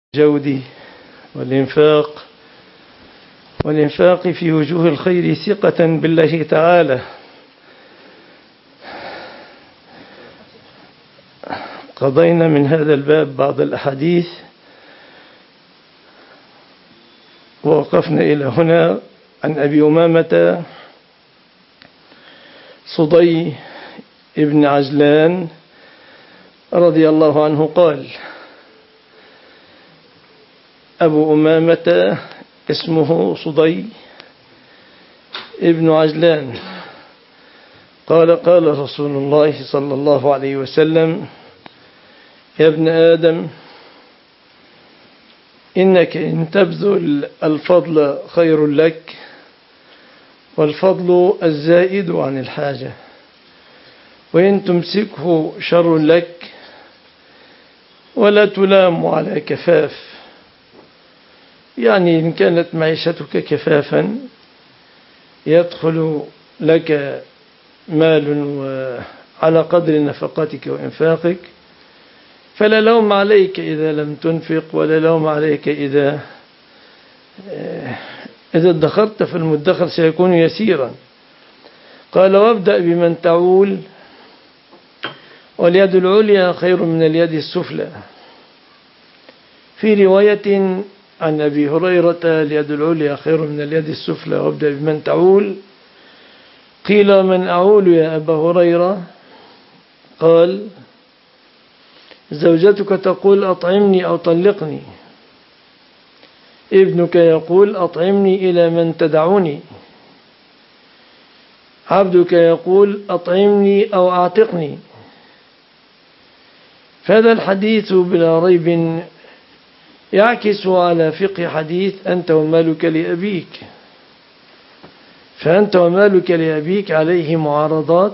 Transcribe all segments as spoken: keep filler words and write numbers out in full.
الجود والإنفاق والإنفاق في وجوه الخير ثقة بالله تعالى. قضينا من هذا الباب بعض الأحاديث ووقفنا إلى هنا عن أبي أمامة صدي ابن عجلان رضي الله عنه قال: أبو أمامة اسمه صدي ابن عجلان قال: قال رسول الله صلى الله عليه وسلم: يا ابن آدم، إنك إن تبذل الفضل خير لك، والفضل الزائد عن الحاجة، وإن تمسكه شر لك، ولا تلام على كفاف. يعني إن كانت معيشتك كفافا يدخل لك مال على قدر نفقاتك وإنفاقك، فلا لوم عليك إذا لم تنفق، ولا لوم عليك إذا إذا ادخرت، فالمدخر سيكون يسيرا. قال: وابدأ بمن تعول، واليد العليا خير من اليد السفلى. في رواية عن أبي هريرة: اليد العليا خير من اليد السفلى، وابدأ بمن تعول. قيل: من أعول يا أبا هريرة؟ قال: زوجتك تقول أطعمني أو طلقني، ابنك يقول أطعمني إلى من تدعوني، عبدك يقول أطعمني أو أعتقني. فهذا الحديث بلا ريب يعكس على فقه حديث أنت ومالك لأبيك. فأنت ومالك لأبيك عليه معارضات،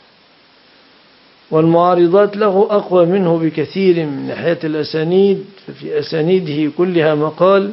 والمعارضات له أقوى منه بكثير من ناحية الأسانيد. ففي أسانيده كلها مقال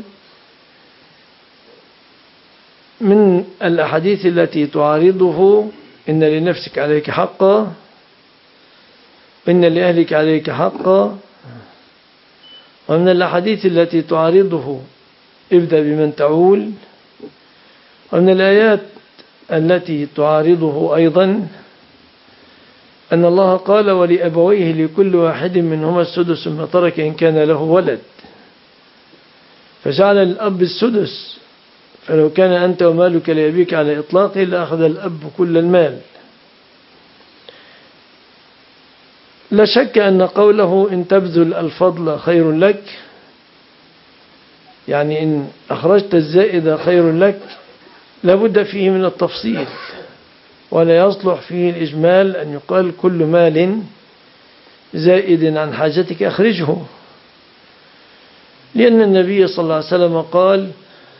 من الأحاديث التي تعارضه: إن لنفسك عليك حقا، إن لأهلك عليك حقا. ومن الأحاديث التي تعارضه: ابدأ بمن تعول. ومن الآيات التي تعارضه أيضا أن الله قال: ولأبويه لكل واحد منهما السدس مما ترك إن كان له ولد، فجعل الأب السدس. فلو كان أنت ومالك لأبيك على إطلاقه لأخذ الأب كل المال. لا شك أن قوله إن تبذل الفضل خير لك، يعني إن أخرجت الزائد خير لك، لابد فيه من التفصيل، ولا يصلح فيه الإجمال أن يقال كل مال زائد عن حاجتك أخرجه، لأن النبي صلى الله عليه وسلم قال: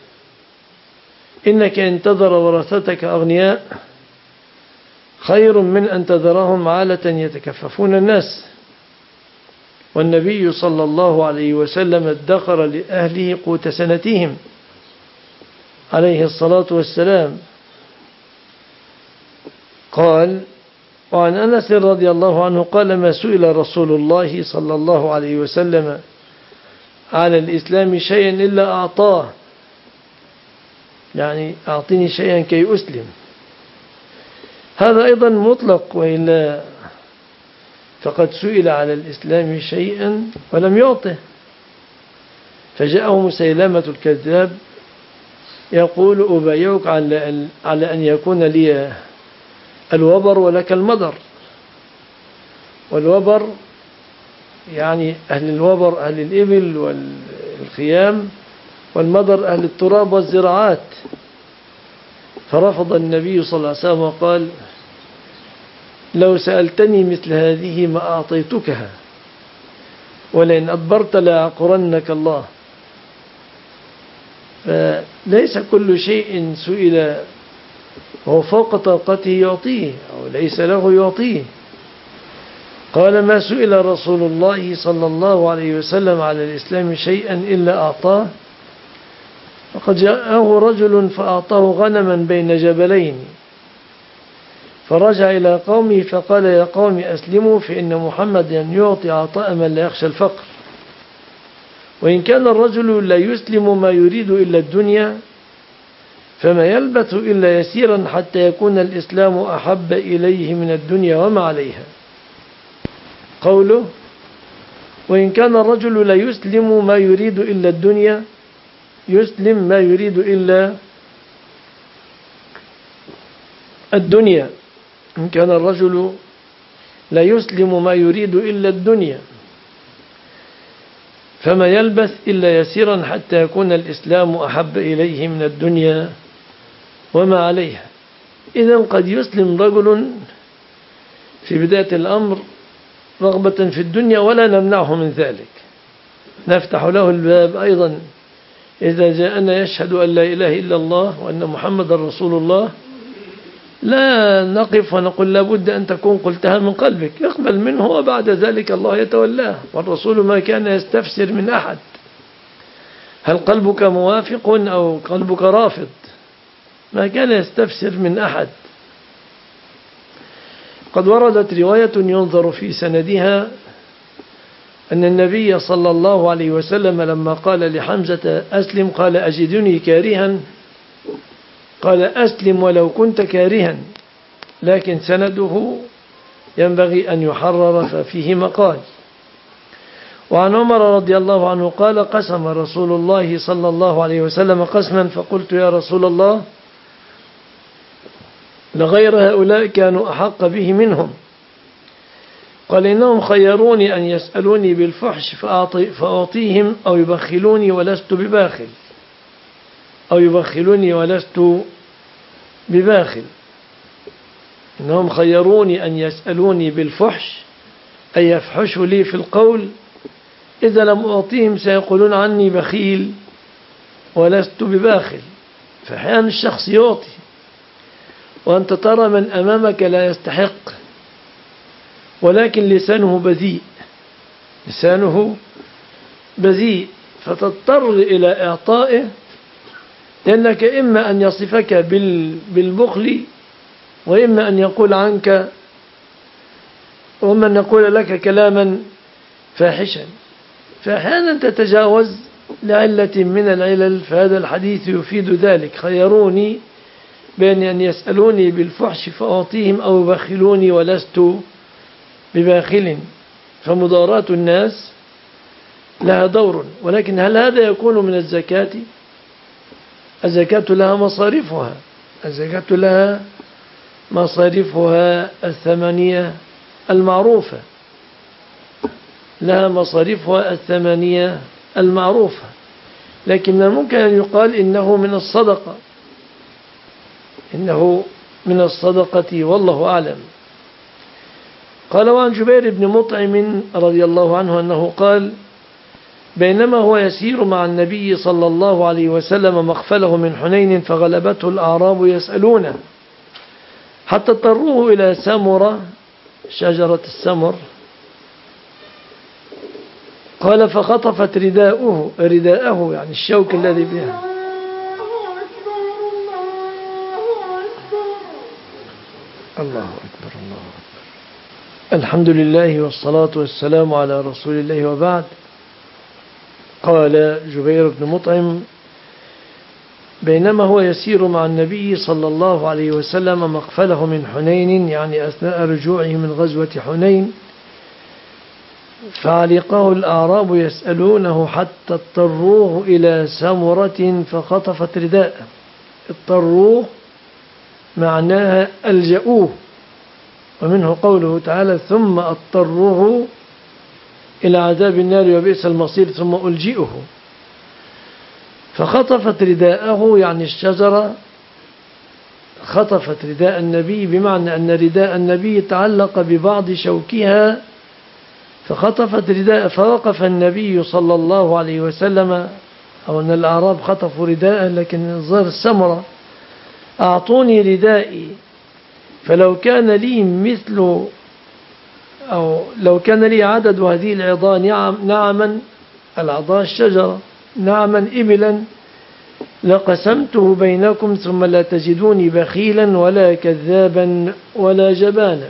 إنك إن تذر ورثتك أغنياء خير من أن تذرهم عالة يتكففون الناس. والنبي صلى الله عليه وسلم ادخر لأهله قوت سنتهم عليه الصلاة والسلام. قال: وعن أنس رضي الله عنه قال: ما سئل رسول الله صلى الله عليه وسلم على الإسلام شيئا إلا أعطاه، يعني أعطني شيئا كي أسلم. هذا أيضا مطلق، وإلا فقد سئل على الإسلام شيئا ولم يعطه. فجاءه مسيلمة الكذاب يقول: أبايعك على أن يكون لي الوبر ولك المدر. والوبر يعني أهل الوبر أهل الإبل والخيام، والمدر أهل التراب والزراعات. فرفض النبي صلى الله عليه وسلم وقال: لو سألتني مثل هذه ما أعطيتكها، ولئن أدبرت لأعقرنك الله. فليس كل شيء سئل وهو فوق طاقته يعطيه، أو ليس له يعطيه. قال: ما سئل رسول الله صلى الله عليه وسلم على الإسلام شيئا إلا أعطاه. وقد جاءه رجل فأعطاه غنما بين جبلين، فرجع إلى قومه فقال: يا قوم أسلموا، فإن محمدا يعطي عطاء من لا يخشى الفقر. وإن كان الرجل لا يسلم ما يريد إلا الدنيا فما يلبث إلا يسيرا حتى يكون الإسلام أحب إليه من الدنيا وما عليها. قوله وإن كان الرجل لا يسلم ما يريد إلا الدنيا، يسلم ما يريد إلا الدنيا. إن كان الرجل لا يسلم ما يريد إلا الدنيا فما يلبث إلا يسيرا حتى يكون الإسلام أحب إليه من الدنيا وما عليها. إذن قد يسلم رجل في بداية الأمر رغبة في الدنيا ولا نمنعه من ذلك، نفتح له الباب أيضا إذا جاءنا يشهد أن لا إله إلا الله وأن محمد رسول الله، لا نقف ونقول لابد أن تكون قلتها من قلبك، اقبل منه وبعد ذلك الله يتولاه. والرسول ما كان يستفسر من أحد هل قلبك موافق أو قلبك رافض، ما كان يستفسر من أحد. قد وردت رواية ينظر في سندها أن النبي صلى الله عليه وسلم لما قال لحمزة أسلم قال أجدني كارها، قال أسلم ولو كنت كارها، لكن سنده ينبغي أن يحرر ففيه مقال. وعن عمر رضي الله عنه قال قسم رسول الله صلى الله عليه وسلم قسما فقلت يا رسول الله لغير هؤلاء كانوا أحق به منهم، قال إنهم خيروني أن يسألوني بالفحش فأعطيهم أو يبخلوني ولست بباخل أو يبخلوني ولست بباخل. إنهم خيروني أن يسألوني بالفحش أي يفحشوا لي في القول، إذا لم أعطيهم سيقولون عني بخيل ولست بباخل. فأحيانا الشخص يعطي وأنت ترى من أمامك لا يستحق، ولكن لسانه بذيء لسانه بذيء فتضطر إلى إعطائه، لأنك إما أن يصفك بالبخل وإما أن يقول عنك وإما أن يقول لك كلاما فاحشا. فأحيانا تتجاوز لعلة من العلل، فهذا الحديث يفيد ذلك. خيروني بين أن يسألوني بالفحش فأعطيهم أو يبخلوني ولست بباخل. فمضاراة الناس لها دور، ولكن هل هذا يكون من الزكاة؟ الزكاة لها مصاريفها الزكاة لها مصاريفها الثمانية المعروفة لها مصاريفها الثمانية المعروفة لكن من الممكن أن يقال إنه من الصدقة إنه من الصدقة والله أعلم. قال وعن جبير بن مطعم رضي الله عنه أنه قال بينما هو يسير مع النبي صلى الله عليه وسلم مخفله من حنين فغلبته الأعراب يسألونه حتى اضطروه إلى سمرة شجرة السمر، قال فخطفت رداءه رداءه يعني الشوك الذي بها الله أكبر الله أكبر الحمد لله والصلاة والسلام على رسول الله وبعد. قال جبير بن مطعم بينما هو يسير مع النبي صلى الله عليه وسلم مقفله من حنين يعني أثناء رجوعه من غزوة حنين، فعلقه الأعراب يسألونه حتى اضطروه إلى سمرة فخطفت رداءه. اضطروه معناها ألجأوه، ومنه قوله تعالى ثم اضطروه إلى عذاب النار وبئس المصير ثم ألجئه. فخطفت رداءه يعني الشجرة خطفت رداء النبي، بمعنى أن رداء النبي تعلق ببعض شوكها فخطفت رداء. فوقف النبي صلى الله عليه وسلم، أو أن الأعراب خطفوا رداء لكن ظهر السمرة، أعطوني ردائي فلو كان لي مثل أو لو كان لي عدد هذه العظام نعم نعما العظام الشجرة نعما إبلا لقسمته بينكم ثم لا تجدوني بخيلا ولا كذابا ولا جبانا.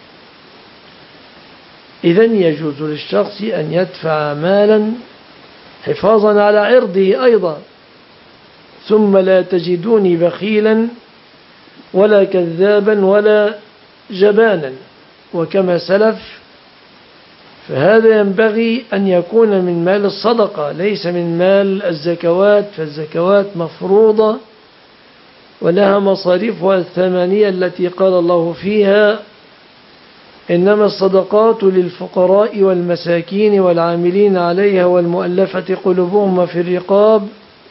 إذن يجوز للشخص أن يدفع مالا حفاظا على عرضه أيضا. ثم لا تجدوني بخيلا ولا كذابا ولا جبانا. وكما سلف فهذا ينبغي أن يكون من مال الصدقة ليس من مال الزكوات، فالزكوات مفروضة ولها مصاريفها الثمانية التي قال الله فيها إنما الصدقات للفقراء والمساكين والعاملين عليها والمؤلفة قلوبهم في الرقاب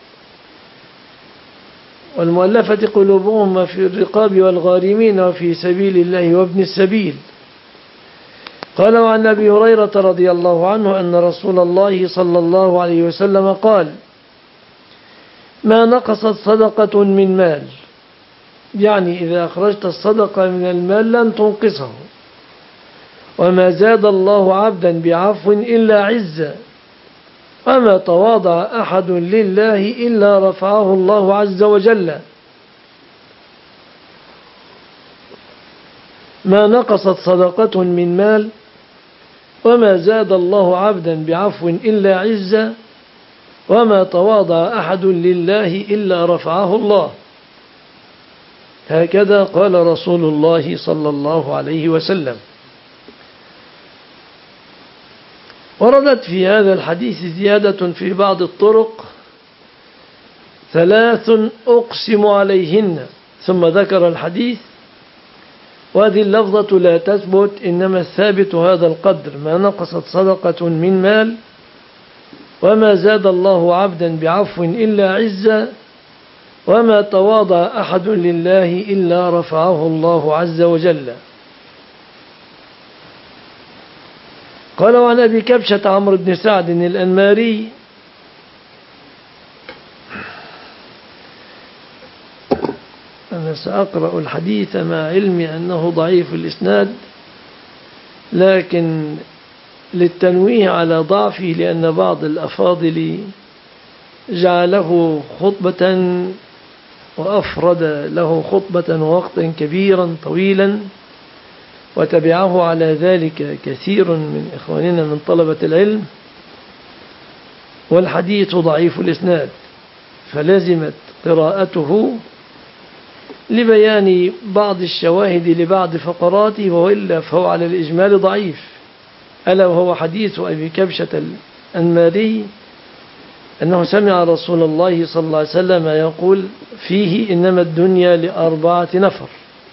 والمؤلفة قلوبهم في الرقاب والغارمين وفي سبيل الله وابن السبيل. قال وعن أبي هريرة رضي الله عنه أن رسول الله صلى الله عليه وسلم قال ما نقصت صدقة من مال، يعني إذا أخرجت الصدقة من المال لن تنقصه، وما زاد الله عبدا بعفو إلا عزا، وما تواضع أحد لله إلا رفعه الله عز وجل. ما نقصت صدقة من مال وما زاد الله عبدا بعفو إلا عزا، وما تواضع أحد لله إلا رفعه الله. هكذا قال رسول الله صلى الله عليه وسلم. وردت في هذا الحديث زيادة في بعض الطرق ثلاث أقسم عليهن، ثم ذكر الحديث. وهذه اللفظة لا تثبت، إنما الثابت هذا القدر: ما نقصت صدقة من مال وما زاد الله عبدا بعفو إلا عزا، وما تواضع أحد لله إلا رفعه الله عز وجل. قال وعن أبي كبشة عمرو بن سعد الأنماري أنا سأقرأ الحديث مع علمي أنه ضعيف الإسناد، لكن للتنويه على ضعفه لأن بعض الأفاضل جعله خطبة وأفرد له خطبة ووقتا كبيرا طويلا، وتبعه على ذلك كثير من إخواننا من طلبة العلم، والحديث ضعيف الإسناد، فلزمت قراءته لبيان بعض الشواهد لبعض فقراته، وإلا فهو على الإجمال ضعيف. ألا وهو حديث أبي كبشة الأنماري أنه سمع رسول الله صلى الله عليه وسلم يقول فيه إنما الدنيا لأربعة نفر.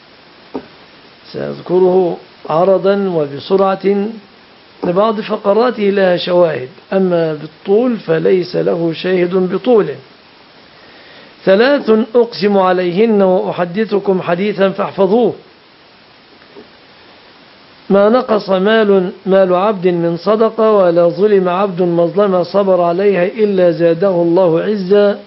سأذكره عرضا وبسرعة، لبعض فقراته لها شواهد، أما بالطول فليس له شاهد بطوله. ثلاث أقسم عليهن وأحدثكم حديثا فاحفظوه: ما نقص مال مال عبد من صدقة، ولا ظلم عبد مظلمة صبر عليها إلا زاده الله عزا.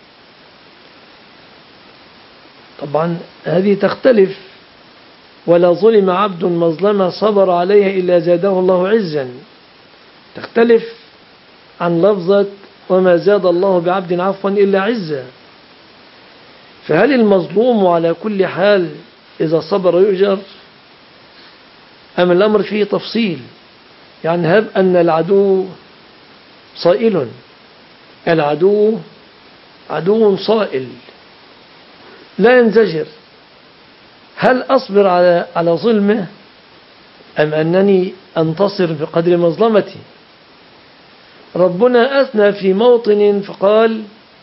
طبعا هذه تختلف، ولا ظلم عبد مظلمة صبر عليها إلا زاده الله عزا، تختلف عن لفظة وما زاد الله بعبد عفوا إلا عزا. فهل المظلوم على كل حال إذا صبر يؤجر، أم الأمر فيه تفصيل؟ يعني هب أن العدو صائل، العدو عدو صائل لا ينزجر، هل أصبر على على ظلمه أم أنني أنتصر بقدر مظلمتي؟ ربنا أثنى في موطن فقال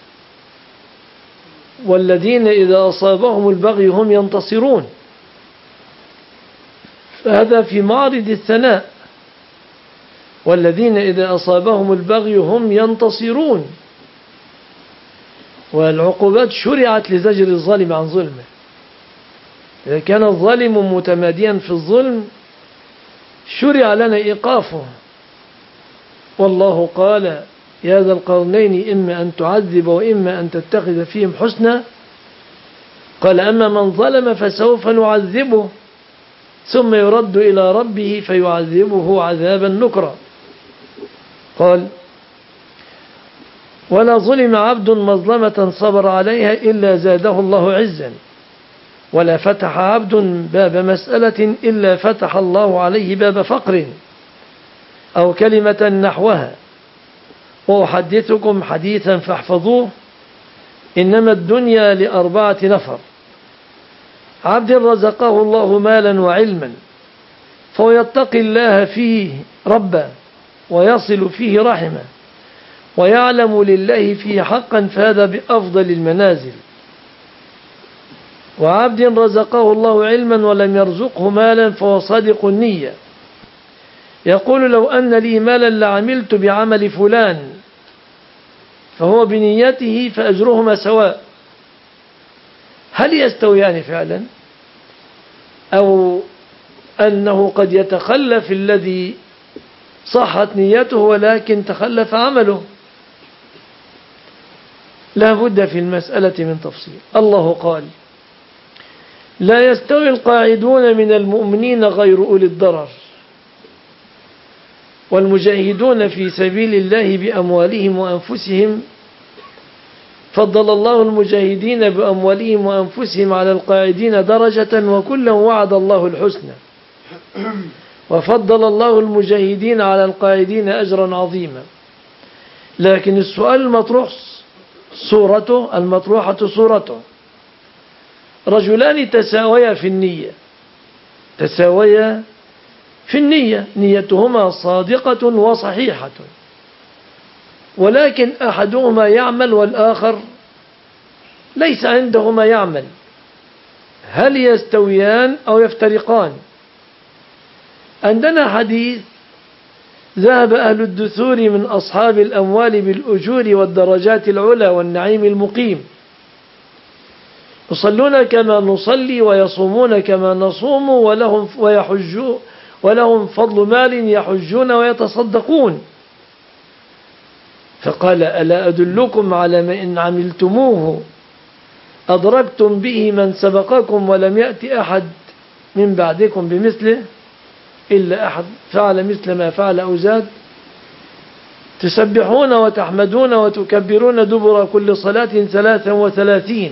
والذين إذا أصابهم البغي هم ينتصرون، فهذا في معرض الثناء، والذين إذا أصابهم البغي هم ينتصرون. والعقوبات شرعت لزجر الظالم عن ظلمه. إذا كان الظالم متماديا في الظلم شرع لنا إيقافه، والله قال يا ذا القرنين إما أن تعذب وإما أن تتخذ فيهم حسنا. قال أما من ظلم فسوف نعذبه ثم يرد إلى ربه فيعذبه عذابا نكرا. قال ولا ظلم عبد مظلمة صبر عليها إلا زاده الله عزا، ولا فتح عبد باب مسألة إلا فتح الله عليه باب فقر، أو كلمة نحوها. وأحدثكم حديثا فاحفظوه: إنما الدنيا لأربعة نفر: عبد رزقه الله مالا وعلما فهو يتقي الله فيه ربا ويصل فيه رحمه ويعلم لله فيه حقا فهذا بأفضل المنازل. وعبد رزقه الله علما ولم يرزقه مالا فهو صادق النية يقول: لو أن لي مالا لعملت بعمل فلان، فهو بنيته فأجرهما سواء. هل يستويان فعلا؟ أو أنه قد يتخلف الذي صحت نيته ولكن تخلف عمله؟ لا بد في المسألة من تفصيل. الله قال: لا يستوي القاعدون من المؤمنين غير أولي الضرر والمجاهدون في سبيل الله بأموالهم وأنفسهم، فضل الله المجاهدين بأموالهم وأنفسهم على القاعدين درجة وكلا وعد الله الحسنى، وفضل الله المجاهدين على القاعدين أجرا عظيما. لكن السؤال المطروح صورته المطروحة صورته: رجلان تساويا في النية تساويا في النية نيتهما صادقة وصحيحة، ولكن أحدهما يعمل والآخر ليس عنده ما يعمل، هل يستويان أو يفترقان؟ عندنا حديث: ذهب أهل الدثور من أصحاب الأموال بالأجور والدرجات العلى والنعيم المقيم، يصلون كما نصلي ويصومون كما نصوم ولهم ويحجون ولهم فضل مال يحجون ويتصدقون. فقال: ألا أدلكم على ما إن عملتموه أدركتم به من سبقكم ولم يأتي أحد من بعدكم بمثله إلا أحد فعل مثل ما فعل أو زاد؟ تسبحون وتحمدون وتكبرون دبر كل صلاة ثلاثا وثلاثين.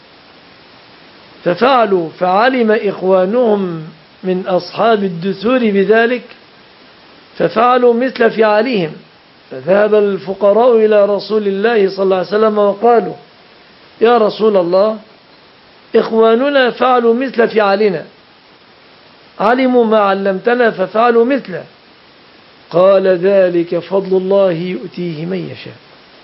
ففعلوا فعلم إخوانهم من أصحاب الدثور بذلك ففعلوا مثل فعلهم، فذهب الفقراء إلى رسول الله صلى الله عليه وسلم وقالوا: يا رسول الله، إخواننا فعلوا مثل فعلنا، علموا ما علمتنا ففعلوا مثله. قال: ذلك فضل الله يؤتيه من يشاء.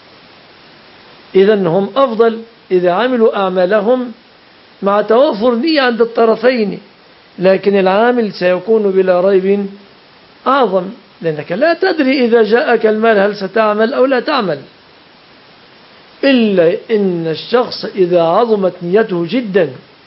إذن هم أفضل إذا عملوا أعمالهم مع توافر نية عند الطرفين، لكن العامل سيكون بلا ريب أعظم، لأنك لا تدري إذا جاءك المال هل ستعمل أو لا تعمل، إلا إن الشخص إذا عظمت نيته جدا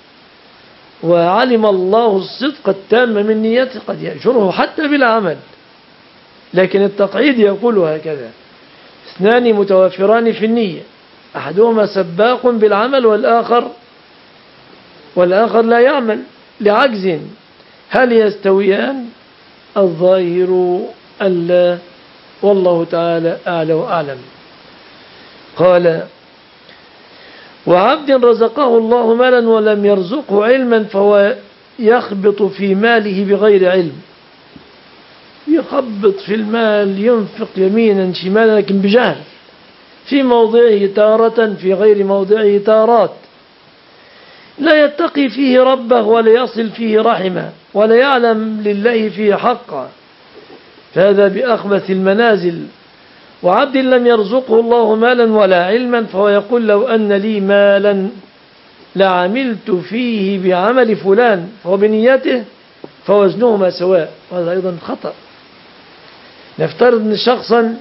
وعلم الله الصدق التام من نيته قد يأجره حتى بلا عمل. لكن التقعيد يقول هكذا: اثنان متوافران في النية، أحدهما سباق بالعمل والآخر والآخر لا يعمل لعجز، هل يستويان؟ الظاهر ألا، والله تعالى أعلى وأعلم. قال: وعبد رزقه الله مالا ولم يرزقه علما فهو يخبط في ماله بغير علم، يخبط في المال، ينفق يمينا شمالا لكن بجهل، في موضعه تارة في غير موضعه تارات، لا يتقي فيه ربه ولا يصل فيه رحمه ولا يعلم لله فيه حقا، فهذا بأخبث المنازل. وعبد لم يرزقه الله مالا ولا علما فهو يقول: لو أن لي مالا لعملت فيه بعمل فلان، فهو بنيته فوزنهما سواء، وهذا أيضا خطأ. نفترض أن شخصا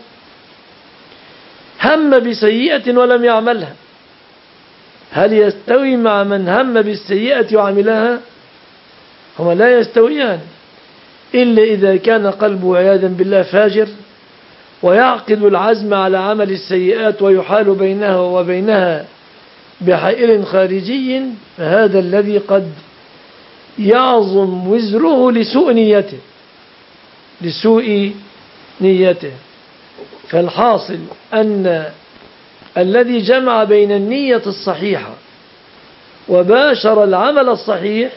هم بسيئة ولم يعملها، هل يستوي مع من هم بالسيئة وعملها؟ هما لا يستويان، إلا إذا كان قلبه عياذا بالله فاجر ويعقد العزم على عمل السيئات ويحال بينها وبينها بحائل خارجي، فهذا الذي قد يعظم وزره لسوء نيته لسوء نيته. فالحاصل أن الذي جمع بين النية الصحيحة وباشر العمل الصحيح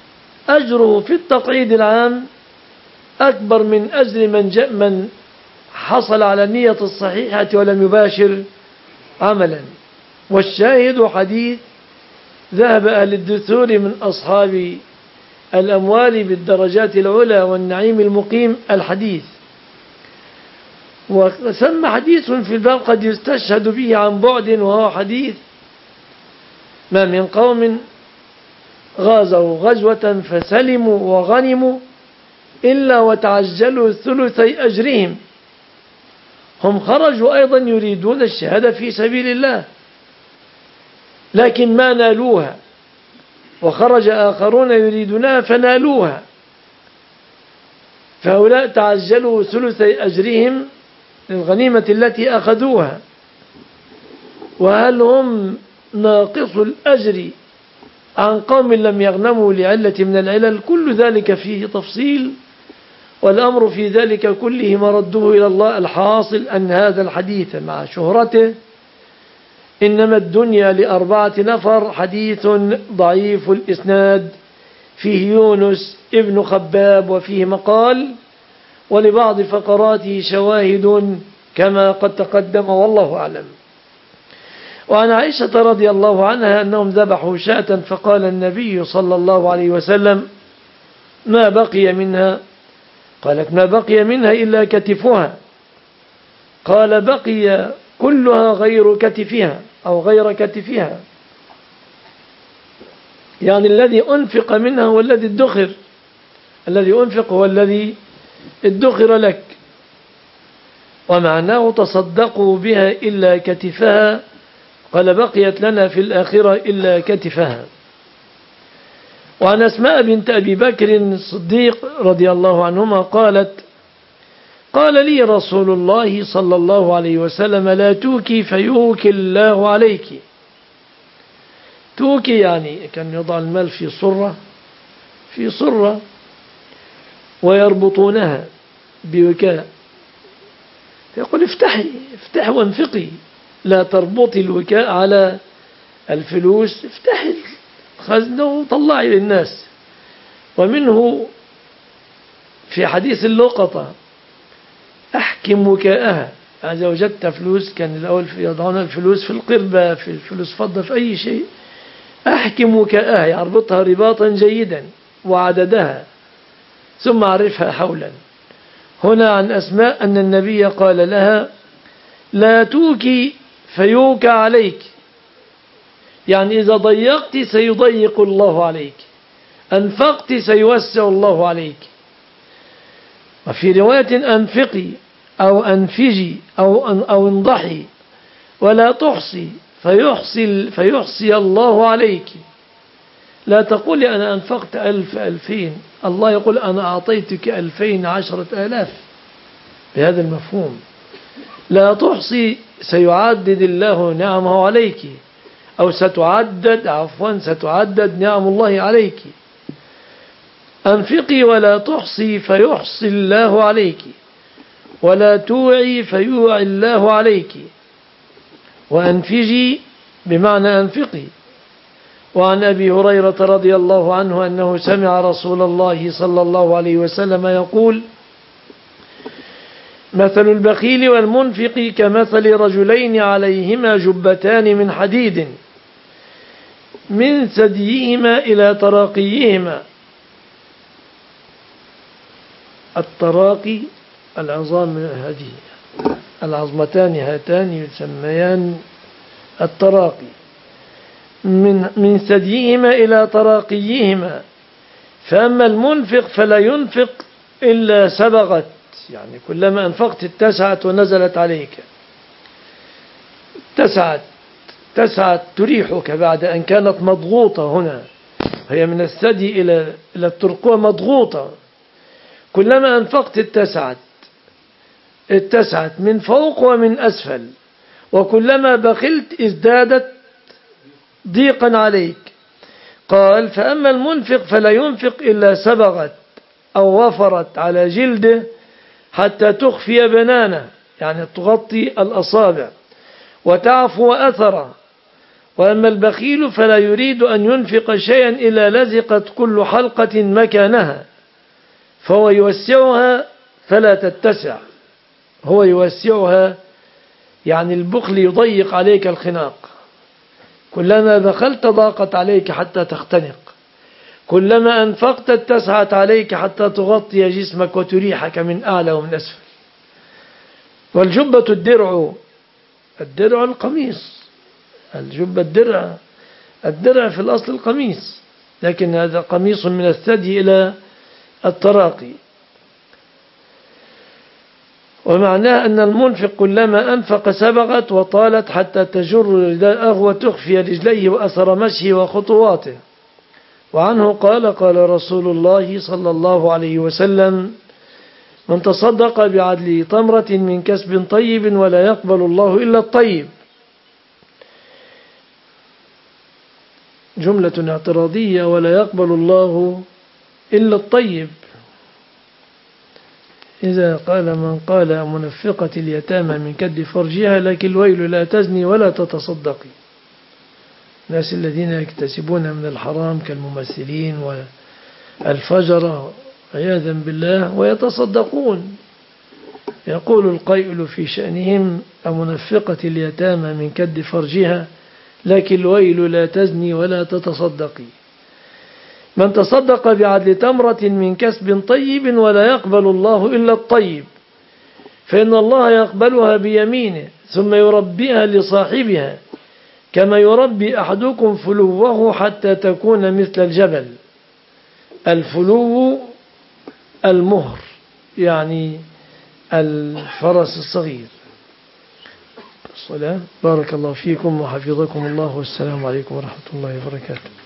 أجره في التقعيد العام أكبر من أجر من, من حصل على النية الصحيحة ولم يباشر عملا. والشاهد حديث ذهب أهل الدثور من أصحاب الأموال بالدرجات العلى والنعيم المقيم الحديث. وثم حديث في الباب قد يستشهد به عن بعد، وهو حديث ما من قوم غازوا غزوة فسلموا وغنموا إلا وتعجلوا ثلثي أجرهم. هم خرجوا أيضا يريدون الشهادة في سبيل الله لكن ما نالوها، وخرج آخرون يريدونها فنالوها، فهؤلاء تعجلوا ثلثي أجرهم للغنيمة التي أخذوها. وهل هم ناقص الأجر عن قوم لم يغنموا لعلة من العلل؟ كل ذلك فيه تفصيل، والأمر في ذلك كله مرده إلى الله. الحاصل أن هذا الحديث مع شهرته إنما الدنيا لأربعة نفر حديث ضعيف الإسناد، فيه يونس ابن خباب وفيه مقال، ولبعض فقراته شواهد كما قد تقدم والله أعلم. وعن عائشة رضي الله عنها أنهم ذبحوا شاة فقال النبي صلى الله عليه وسلم ما بقي منها؟ قالت ما بقي منها إلا كتفها. قال بقي كلها غير كتفها أو غير كتفها، يعني الذي أنفق منها هو الذي ادخر، الذي أنفق هو الذي ادخر لك. ومعناه تصدقوا بها إلا كتفها، قال بقيت لنا في الآخرة إلا كتفها. وعن أسماء بنت أبي بكر الصديق رضي الله عنهما قالت قال لي رسول الله صلى الله عليه وسلم لا توكي فيوكي الله عليك. توكي يعني كان يضع المال في صرة في صرة ويربطونها بوكاء، يقول افتحي افتحي وانفقي، لا تربطي الوكاء على الفلوس، افتحي الخزنة وطلعي للناس. ومنه في حديث اللقطة أحكم وكاءها، إذا وجدت فلوس، كان الأول يضعون الفلوس في القربة، في الفلوس فضة، في أي شيء، أحكم وكاءها يربطها رباطا جيدا وعددها ثم عرفها حولا. هنا عن أسماء أن النبي قال لها لا توكي فيوكى عليك، يعني إذا ضيقت سيضيق الله عليك، أنفقت سيوسع الله عليك. وفي رواية أنفقي أو أنفجي أو, أن أو انضحي ولا تحصي فيحصي, فيحصي الله عليك. لا تقولي أنا أنفقت ألف ألفين، الله يقول أنا أعطيتك ألفين عشرة آلاف، بهذا المفهوم. لا تحصي سيعدد الله نعمه عليك، أو ستعدد عفوا ستعدد نعم الله عليك. أنفقي ولا تحصي فيحصي الله عليك، ولا توعي فيوعي الله عليك. وأنفجي بمعنى أنفقي. وعن أبي هريرة رضي الله عنه أنه سمع رسول الله صلى الله عليه وسلم يقول مثل البخيل والمنفق كمثل رجلين عليهما جبتان من حديد من ثديهما إلى تراقيهما. التراقي العظام هذه، العظمتان هاتان يسميان التراقي، من من ثديهما إلى تراقيهما. فأما المنفق فلا ينفق إلا سبغت، يعني كلما أنفقت اتسعت ونزلت عليك، اتسعت اتسعت تريحك بعد أن كانت مضغوطة. هنا هي من الثدي إلى إلى الترقوة مضغوطة، كلما أنفقت اتسعت اتسعت من فوق ومن أسفل، وكلما بخلت ازدادت ضيقا عليك. قال فأما المنفق فلا ينفق إلا سبغت أو وفرت على جلده حتى تخفي بنانه، يعني تغطي الأصابع وتعفو أثره. وأما البخيل فلا يريد أن ينفق شيئا إلا لزقت كل حلقة مكانها، فهو يوسعها فلا تتسع. هو يوسعها، يعني البخل يضيق عليك الخناق، كلما بخلت ضاقت عليك حتى تختنق، كلما أنفقت اتسعت عليك حتى تغطي جسمك وتريحك من أعلى ومن أسفل. والجبة الدرع، الدرع القميص، الجبة الدرع، الدرع في الأصل القميص، لكن هذا قميص من الثدي إلى التراقي. ومعناه أن المنفق كلما أنفق سبغت وطالت حتى تجر رداءه وتخفي رجليه وأثر مشيه وخطواته. وعنه قال قال رسول الله صلى الله عليه وسلم: من تصدق بعدل تمرة من كسب طيب ولا يقبل الله إلا الطيب. جملة اعتراضية: ولا يقبل الله إلا الطيب. إذا قال من قال منفقة اليتامى من كد فرجها لك الويل لا تزني ولا تتصدقي. الناس الذين يكتسبون من الحرام كالممثلين والفجرة عياذا بالله ويتصدقون، يقول القائل في شأنهم: أمنفقة اليتامى من كد فرجها لك الويل لا تزني ولا تتصدقي. من تصدق بعدل تمرة من كسب طيب ولا يقبل الله إلا الطيب، فإن الله يقبلها بيمينه ثم يربيها لصاحبها كما يربي أحدكم فلوه حتى تكون مثل الجبل. الفلو المهر، يعني الفرس الصغير. الصلاة. بارك الله فيكم وحفظكم الله، والسلام عليكم ورحمة الله وبركاته.